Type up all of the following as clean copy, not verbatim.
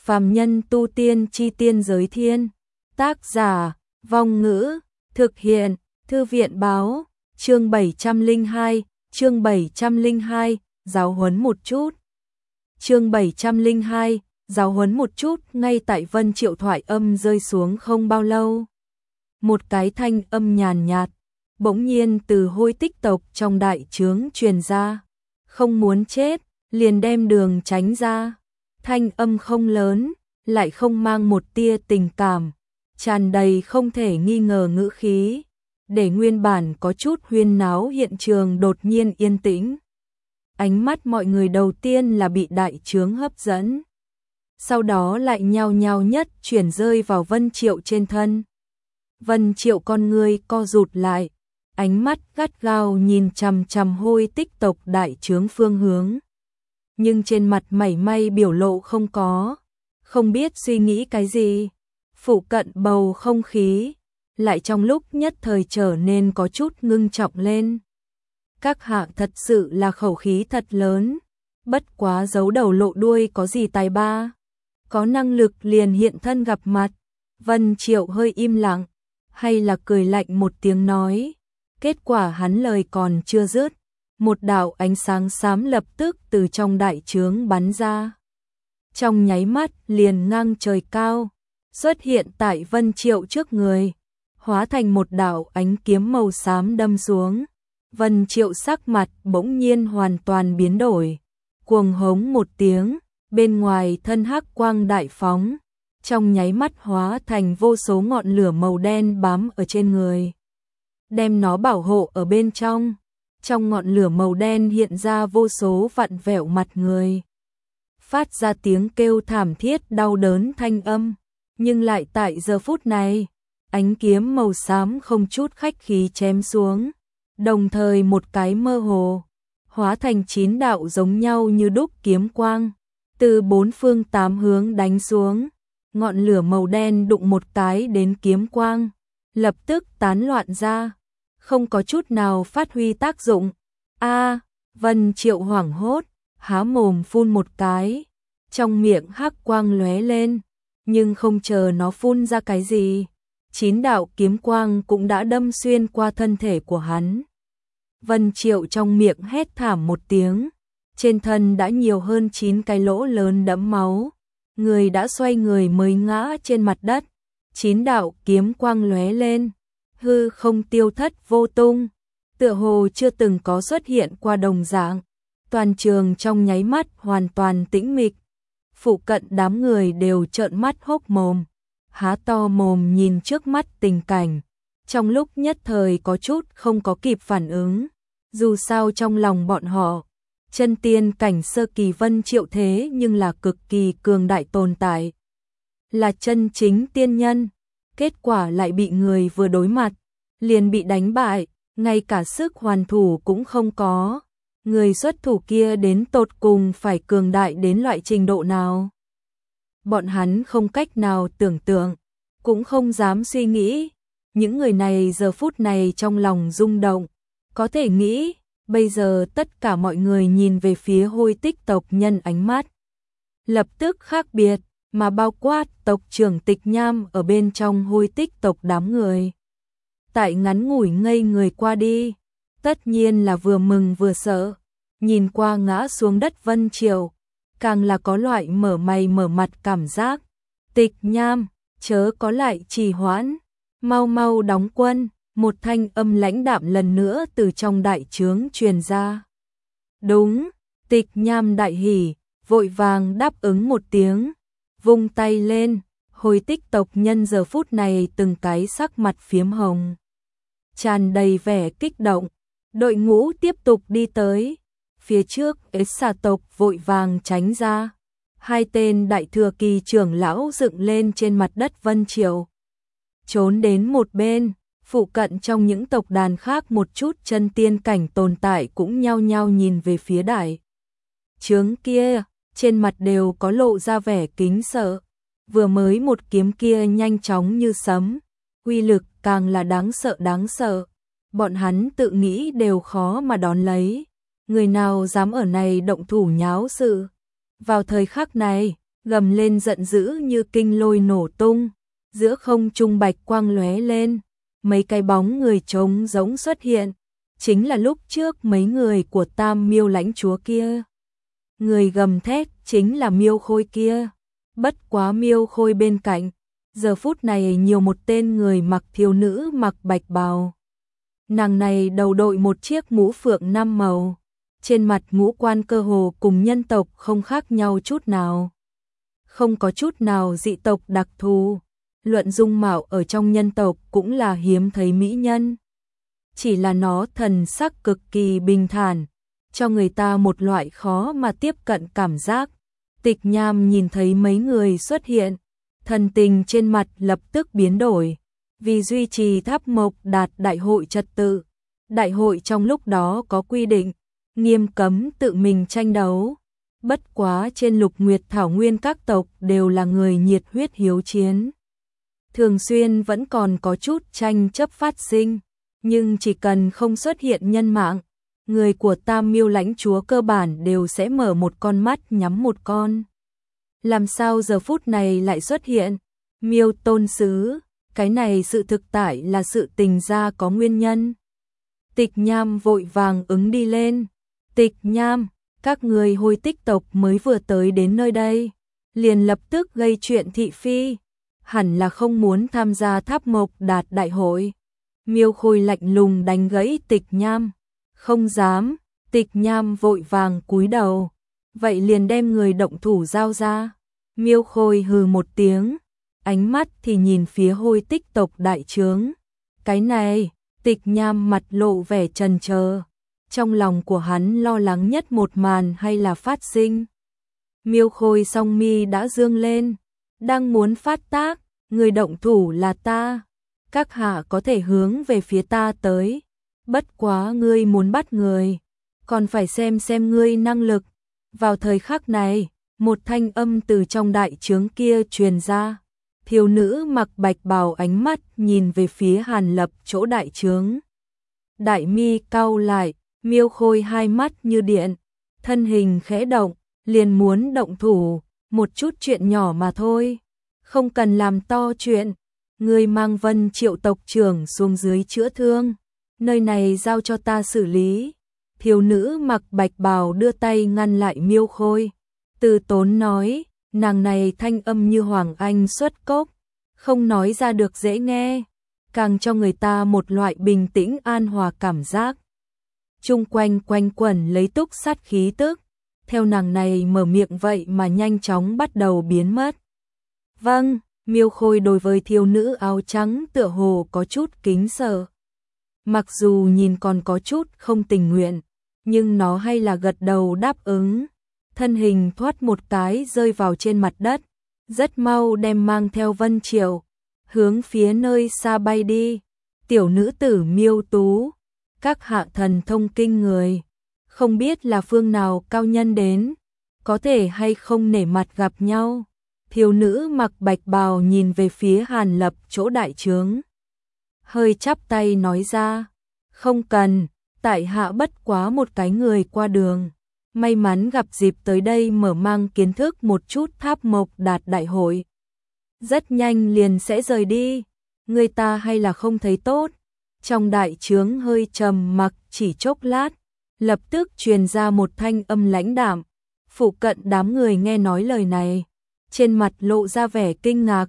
Phàm nhân tu tiên chi tiên giới thiên. Tác giả, Vong Ngữ, thực hiện, Thư viện báo, chương 702, giáo huấn một chút. Chương 702, giáo huấn một chút, ngay tại Vân Triệu thoại âm rơi xuống không bao lâu. Một cái thanh âm nhàn nhạt, bỗng nhiên từ Hôi Tích tộc trong đại trướng truyền ra. Không muốn chết, liền đem đường tránh ra. Thanh âm không lớn, lại không mang một tia tình cảm, tràn đầy không thể nghi ngờ ngữ khí, để nguyên bản có chút huyên náo hiện trường đột nhiên yên tĩnh. Ánh mắt mọi người đầu tiên là bị đại trướng hấp dẫn, sau đó lại nhao nhao nhất chuyển rơi vào Vân Triệu trên thân. Vân Triệu con người co rụt lại, ánh mắt gắt gao nhìn chằm chằm Hôi Tích tộc đại trướng phương hướng. Nhưng trên mặt mảy may biểu lộ không có, không biết suy nghĩ cái gì. Phụ cận bầu không khí lại trong lúc nhất thời trở nên có chút ngưng trọng lên. Các hạ thật sự là khẩu khí thật lớn, bất quá giấu đầu lộ đuôi có gì tài ba, có năng lực liền hiện thân gặp mặt. Vân Triệu hơi im lặng, hay là cười lạnh một tiếng nói. Kết quả hắn lời còn chưa dứt, một đạo ánh sáng xám lập tức từ trong đại trướng bắn ra. Trong nháy mắt liền ngang trời cao, xuất hiện tại Vân Triệu trước người, hóa thành một đạo ánh kiếm màu xám đâm xuống. Vân Triệu sắc mặt bỗng nhiên hoàn toàn biến đổi, cuồng hống một tiếng, bên ngoài thân hắc quang đại phóng, trong nháy mắt hóa thành vô số ngọn lửa màu đen bám ở trên người, đem nó bảo hộ ở bên trong. Trong ngọn lửa màu đen hiện ra vô số vặn vẹo mặt người, phát ra tiếng kêu thảm thiết đau đớn thanh âm, nhưng lại tại giờ phút này, ánh kiếm màu xám không chút khách khí chém xuống, đồng thời một cái mơ hồ, hóa thành 9 đạo giống nhau như đúc kiếm quang, từ 4 phương 8 hướng đánh xuống. Ngọn lửa màu đen đụng một cái đến kiếm quang, lập tức tán loạn ra, không có chút nào phát huy tác dụng. Vân Triệu hoảng hốt, há mồm phun một cái, trong miệng hắc quang lóe lên, nhưng không chờ nó phun ra cái gì, 9 đạo kiếm quang cũng đã đâm xuyên qua thân thể của hắn. Vân Triệu trong miệng hét thảm một tiếng, trên thân đã nhiều hơn 9 cái lỗ lớn đẫm máu, người đã xoay người mới ngã trên mặt đất. 9 đạo kiếm quang lóe lên, hư không tiêu thất vô tung, tựa hồ chưa từng có xuất hiện qua đồng dạng. Toàn trường trong nháy mắt hoàn toàn tĩnh mịch, phụ cận đám người đều trợn mắt hốc mồm, há to mồm nhìn trước mắt tình cảnh, trong lúc nhất thời có chút không có kịp phản ứng. Dù sao trong lòng bọn họ, chân tiên cảnh sơ kỳ Vân Triệu thế nhưng là cực kỳ cường đại tồn tại, là chân chính tiên nhân, kết quả lại bị người vừa đối mặt liền bị đánh bại, ngay cả sức hoàn thủ cũng không có. Người xuất thủ kia đến tột cùng phải cường đại đến loại trình độ nào, bọn hắn không cách nào tưởng tượng, cũng không dám suy nghĩ. Những người này giờ phút này trong lòng rung động, có thể nghĩ bây giờ tất cả mọi người nhìn về phía Hôi Tích tộc nhân ánh mắt lập tức khác biệt, mà bao quát tộc trưởng Tịch Nham ở bên trong Hôi Tích tộc đám người. Tại ngắn ngủi ngây người qua đi, tất nhiên là vừa mừng vừa sợ, nhìn qua ngã xuống đất Vân Triệu, càng là có loại mở mày mở mặt cảm giác. Tịch Nham, chớ có lại trì hoãn, mau mau đóng quân. Một thanh âm lãnh đạm lần nữa từ trong đại trướng truyền ra. Đúng, Tịch Nham đại hỉ, vội vàng đáp ứng một tiếng, vung tay lên. Hôi Tích tộc nhân giờ phút này từng cái sắc mặt phiếm hồng, tràn đầy vẻ kích động. Đội ngũ tiếp tục đi tới, phía trước xà tộc vội vàng tránh ra. 2 tên đại thừa kỳ trưởng lão dựng lên trên mặt đất Vân Triệu, trốn đến một bên. Phụ cận trong những tộc đàn khác một chút chân tiên cảnh tồn tại cũng nhao nhao nhìn về phía đại trướng kia, trên mặt đều có lộ ra vẻ kính sợ. Vừa mới một kiếm kia nhanh chóng như sấm, uy lực càng là đáng sợ, bọn hắn tự nghĩ đều khó mà đón lấy. Người nào dám ở này động thủ nháo sự. Vào thời khắc này, gầm lên giận dữ như kinh lôi nổ tung, giữa không trung bạch quang lóe lên, mấy cái bóng người trống rỗng xuất hiện, chính là lúc trước mấy người của Tam Miêu lãnh chúa kia. Người gầm thét chính là Miêu Khôi kia, bất quá Miêu Khôi bên cạnh, giờ phút này nhiều một tên người mặc thiếu nữ mặc bạch bào. Nàng này đầu đội một chiếc mũ phượng 5 màu, trên mặt ngũ quan cơ hồ cùng nhân tộc không khác nhau chút nào. Không có chút nào dị tộc đặc thù, luận dung mạo ở trong nhân tộc cũng là hiếm thấy mỹ nhân. Chỉ là nó thần sắc cực kỳ bình thản, cho người ta một loại khó mà tiếp cận cảm giác. Tịch Nham nhìn thấy mấy người xuất hiện, thần tình trên mặt lập tức biến đổi, vì duy trì Tháp Mộc Đạt đại hội trật tự. Đại hội trong lúc đó có quy định, nghiêm cấm tự mình tranh đấu. Bất quá trên Lục Nguyệt Thảo Nguyên các tộc đều là người nhiệt huyết hiếu chiến. Thường xuyên vẫn còn có chút tranh chấp phát sinh, nhưng chỉ cần không xuất hiện nhân mạng, người của Tam Miêu lãnh chúa cơ bản đều sẽ mở một con mắt nhắm một con. Làm sao giờ phút này lại xuất hiện? Miêu tôn sứ, cái này sự thực tại là sự tình ra có nguyên nhân. Tịch Nham vội vàng ứng đi lên. Tịch Nham, các người Hôi Tích tộc mới vừa tới đến nơi đây, liền lập tức gây chuyện thị phi, hẳn là không muốn tham gia Tháp Mộc Đạt đại hội. Miêu Khôi lạnh lùng đánh gãy Tịch Nham. Không dám. Tịch Nham vội vàng cúi đầu. Vậy liền đem người động thủ giao ra. Miêu Khôi hừ một tiếng, ánh mắt thì nhìn phía Hôi Tích tộc đại trướng. Cái này, Tịch Nham mặt lộ vẻ chần chờ. Trong lòng của hắn lo lắng nhất một màn hay là phát sinh. Miêu Khôi song mi đã dương lên, đang muốn phát tác, người động thủ là ta. Các hạ có thể hướng về phía ta tới, bất quá ngươi muốn bắt người, còn phải xem ngươi năng lực. Vào thời khắc này, một thanh âm từ trong đại trướng kia truyền ra. Thiếu nữ mặc bạch bào ánh mắt nhìn về phía Hàn Lập chỗ đại trướng. Đại mi cau lại, Miêu Khôi hai mắt như điện, thân hình khẽ động, liền muốn động thủ, một chút chuyện nhỏ mà thôi, không cần làm to chuyện. Ngươi mang Vân Triệu tộc trưởng xuống dưới chữa thương, nơi này giao cho ta xử lý. Thiếu nữ mặc bạch bào đưa tay ngăn lại Miêu Khôi, từ tốn nói, nàng này thanh âm như Hoàng Anh xuất cốc, không nói ra được dễ nghe, càng cho người ta một loại bình tĩnh an hòa cảm giác. Chung quanh quanh quẩn lấy túc sát khí tức, theo nàng này mở miệng vậy mà nhanh chóng bắt đầu biến mất. Vâng, Miêu Khôi đối với thiếu nữ áo trắng tựa hồ có chút kính sợ. Mặc dù nhìn còn có chút không tình nguyện, nhưng nó hay là gật đầu đáp ứng. Thân hình thoát một cái rơi vào trên mặt đất, rất mau đem mang theo Vân Triệu, hướng phía nơi xa bay đi. Tiểu nữ tử Miêu Tú, các hạ thần thông kinh người, không biết là phương nào cao nhân đến, có thể hay không nể mặt gặp nhau. Thiếu nữ mặc bạch bào nhìn về phía Hàn Lập chỗ đại trướng, hơi chắp tay nói ra, không cần, tại hạ bất quá một cái người qua đường, may mắn gặp dịp tới đây mở mang kiến thức một chút Tháp Mộc Đạt đại hội. Rất nhanh liền sẽ rời đi, người ta hay là không thấy tốt. Trong đại trướng hơi trầm mặc chỉ chốc lát, lập tức truyền ra một thanh âm lãnh đạm. Phụ cận đám người nghe nói lời này, trên mặt lộ ra vẻ kinh ngạc,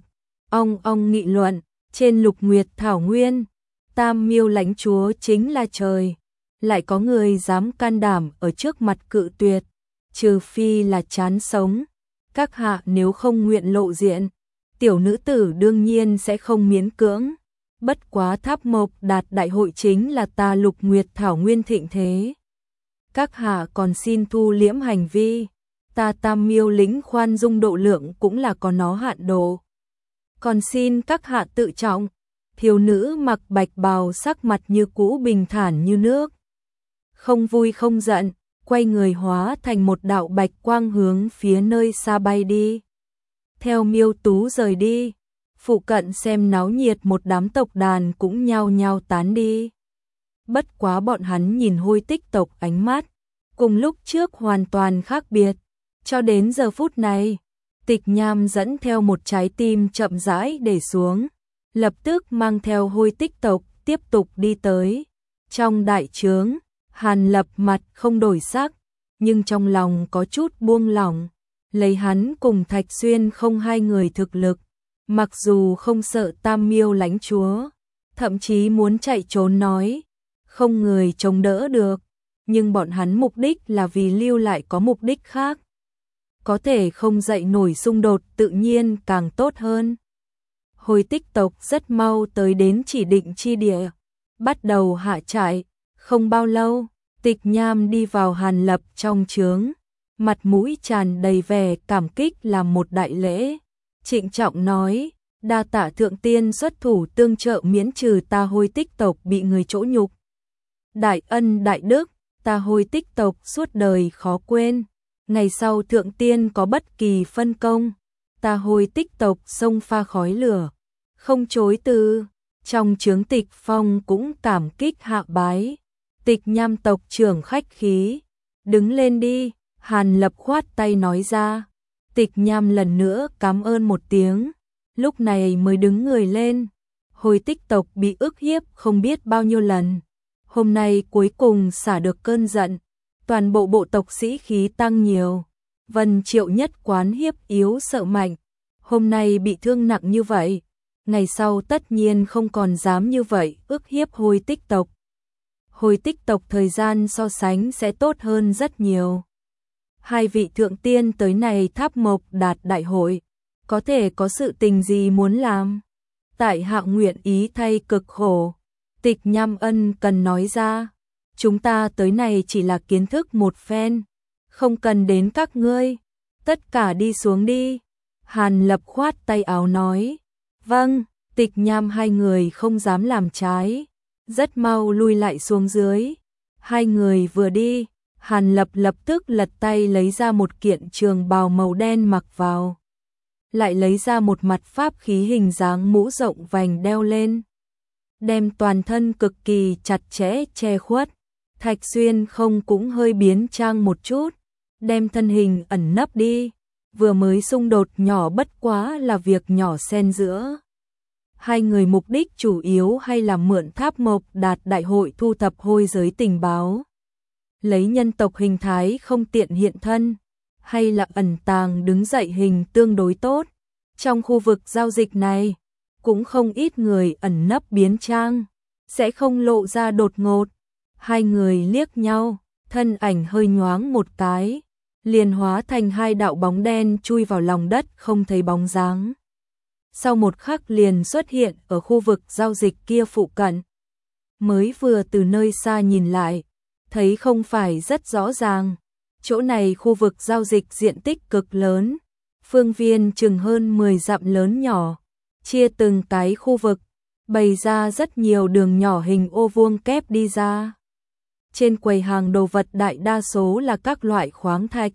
ong nghị luận, trên Lục Nguyệt Thảo Nguyên, Tam Miêu lãnh chúa chính là trời, lại có người dám can đảm ở trước mặt cự tuyệt, trừ phi là chán sống. Các hạ nếu không nguyện lộ diện, tiểu nữ tử đương nhiên sẽ không miễn cưỡng. Bất quá Tháp Mộc Đạt đại hội chính là ta Lục Nguyệt Thảo Nguyên thịnh thế. Các hạ còn xin thu liễm hành vi, ta Tam Miêu lĩnh khoan dung độ lượng cũng là có nó hạn độ. Còn xin các hạ tự trọng. Thiếu nữ mặc bạch bào sắc mặt như cũ bình thản như nước, không vui không giận, quay người hóa thành một đạo bạch quang hướng phía nơi xa bay đi. Theo Miêu Tú rời đi, phụ cận xem náo nhiệt một đám tộc đàn cũng nhao nhao tán đi. Bất quá bọn hắn nhìn Hôi Tích tộc ánh mắt, cùng lúc trước hoàn toàn khác biệt. Cho đến giờ phút này, Tịch Nham dẫn theo một trái tim chậm rãi để xuống, lập tức mang theo Hôi Tích tộc tiếp tục đi tới. Trong đại trướng, Hàn Lập mặt không đổi sắc, nhưng trong lòng có chút buông lỏng, lấy hắn cùng Thạch Xuyên không hai người thực lực, mặc dù không sợ Tam Miêu lãnh chúa, thậm chí muốn chạy trốn nói, không người chống đỡ được, nhưng bọn hắn mục đích là vì lưu lại có mục đích khác. Có thể không dậy nổi xung đột tự nhiên càng tốt hơn. Hôi Tích tộc rất mau tới đến chỉ định chi địa, bắt đầu hạ trại, không bao lâu, Tịch Nham đi vào Hàn Lập trong trướng, mặt mũi tràn đầy vẻ cảm kích làm một đại lễ, trịnh trọng nói, đa tạ thượng tiên xuất thủ tương trợ miễn trừ ta Hôi Tích tộc bị người chỗ nhục. Đại ân đại đức, ta Hôi Tích tộc suốt đời khó quên, ngày sau thượng tiên có bất kỳ phân công, ta Hôi Tích tộc sông pha khói lửa, không chối từ. Trong trướng Tịch Phong cũng cảm kích hạ bái. Tịch Nham tộc trưởng khách khí, đứng lên đi, Hàn Lập khoát tay nói ra. Tịch Nham lần nữa cảm ơn một tiếng, lúc này mới đứng người lên. Hôi Tích tộc bị ức hiếp không biết bao nhiêu lần, hôm nay cuối cùng xả được cơn giận, toàn bộ bộ tộc sĩ khí tăng nhiều. Vân Triệu nhất quán hiếp yếu sợ mạnh, hôm nay bị thương nặng như vậy, ngày sau tất nhiên không còn dám như vậy ức hiếp Hôi Tích tộc. Hôi Tích tộc thời gian so sánh sẽ tốt hơn rất nhiều. Hai vị thượng tiên tới này Tháp Mộc Đạt đại hội, có thể có sự tình gì muốn làm? Tại hạ nguyện ý thay cực khổ. Tịch Nham ân cần nói ra, chúng ta tới này chỉ là kiến thức một phen, không cần đến các ngươi, tất cả đi xuống đi. Hàn Lập khoát tay áo nói, vâng. Tịch Nham hai người không dám làm trái, rất mau lui lại xuống dưới. Hai người vừa đi, Hàn Lập lập tức lật tay lấy ra một kiện trường bào màu đen mặc vào, lại lấy ra một mặt pháp khí hình dáng mũ rộng vành đeo lên, đem toàn thân cực kỳ chặt chẽ che khuất. Thạch Xuyên không cũng hơi biến trang một chút, đem thân hình ẩn nấp đi, vừa mới xung đột nhỏ bất quá là việc nhỏ xen giữa. Hai người mục đích chủ yếu hay là mượn Tháp Mộc Đạt đại hội thu thập hôi giới tình báo, lấy nhân tộc hình thái không tiện hiện thân, hay là ẩn tàng đứng dậy hình tương đối tốt. Trong khu vực giao dịch này, cũng không ít người ẩn nấp biến trang, sẽ không lộ ra đột ngột. Hai người liếc nhau, thân ảnh hơi nhoáng một cái, liền hóa thành hai đạo bóng đen chui vào lòng đất không thấy bóng dáng. Sau một khắc liền xuất hiện ở khu vực giao dịch kia phụ cận. Mới vừa từ nơi xa nhìn lại, thấy không phải rất rõ ràng. Chỗ này khu vực giao dịch diện tích cực lớn, phương viên chừng hơn 10 dặm lớn nhỏ, chia từng cái khu vực, bày ra rất nhiều đường nhỏ hình ô vuông kép đi ra. Trên quầy hàng đồ vật đại đa số là các loại khoáng thạch,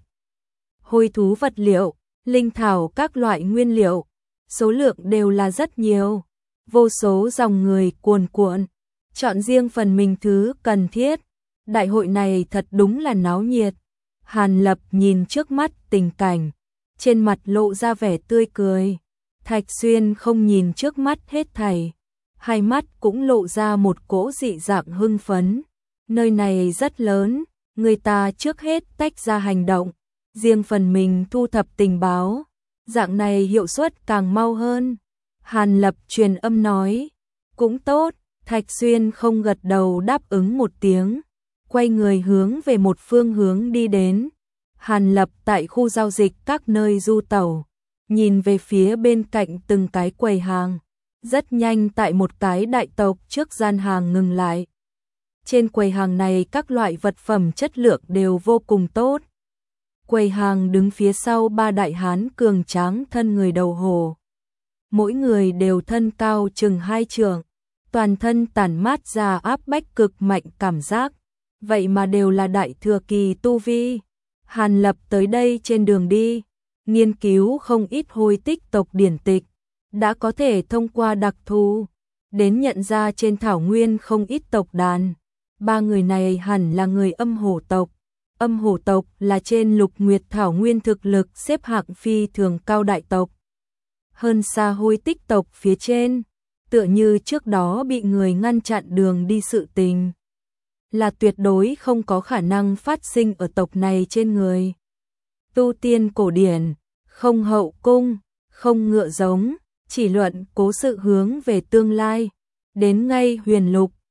hôi thú vật liệu, linh thảo các loại nguyên liệu, số lượng đều là rất nhiều, vô số dòng người cuồn cuộn, chọn riêng phần mình thứ cần thiết. Đại hội này thật đúng là náo nhiệt. Hàn Lập nhìn trước mắt tình cảnh, trên mặt lộ ra vẻ tươi cười. Thạch Xuyên không nhìn trước mắt hết thảy, hai mắt cũng lộ ra một cỗ dị dạng hưng phấn. Nơi này rất lớn, người ta trước hết tách ra hành động, riêng phần mình thu thập tình báo, dạng này hiệu suất càng mau hơn. Hàn Lập truyền âm nói, cũng tốt. Thạch Xuyên không gật đầu đáp ứng một tiếng, quay người hướng về một phương hướng đi đến. Hàn Lập tại khu giao dịch các nơi du tẩu, nhìn về phía bên cạnh từng cái quầy hàng, rất nhanh tại một cái đại tộc trước gian hàng ngừng lại. Trên quầy hàng này các loại vật phẩm chất lượng đều vô cùng tốt. Quầy hàng đứng phía sau ba đại hán cường tráng thân người đầu hổ. Mỗi người đều thân cao chừng 2 trượng, toàn thân tản mát ra áp bách cực mạnh cảm giác, vậy mà đều là đại thừa kỳ tu vi. Hàn Lập tới đây trên đường đi, nghiên cứu không ít Hôi Tích tộc điển tịch, đã có thể thông qua đặc thù, đến nhận ra trên thảo nguyên không ít tộc đàn. Ba người này hẳn là người Âm Hổ tộc. Âm hổ tộc là trên Lục Nguyệt Thảo Nguyên thực lực xếp hạng phi thường cao đại tộc. Hơn xa Hôi Tích tộc phía trên, tựa như trước đó bị người ngăn chặn đường đi sự tình, là tuyệt đối không có khả năng phát sinh ở tộc này trên người. Tu tiên cổ điển, không hậu cung, không ngựa giống, chỉ luận cố sự hướng về tương lai, đến ngay Huyền Lục,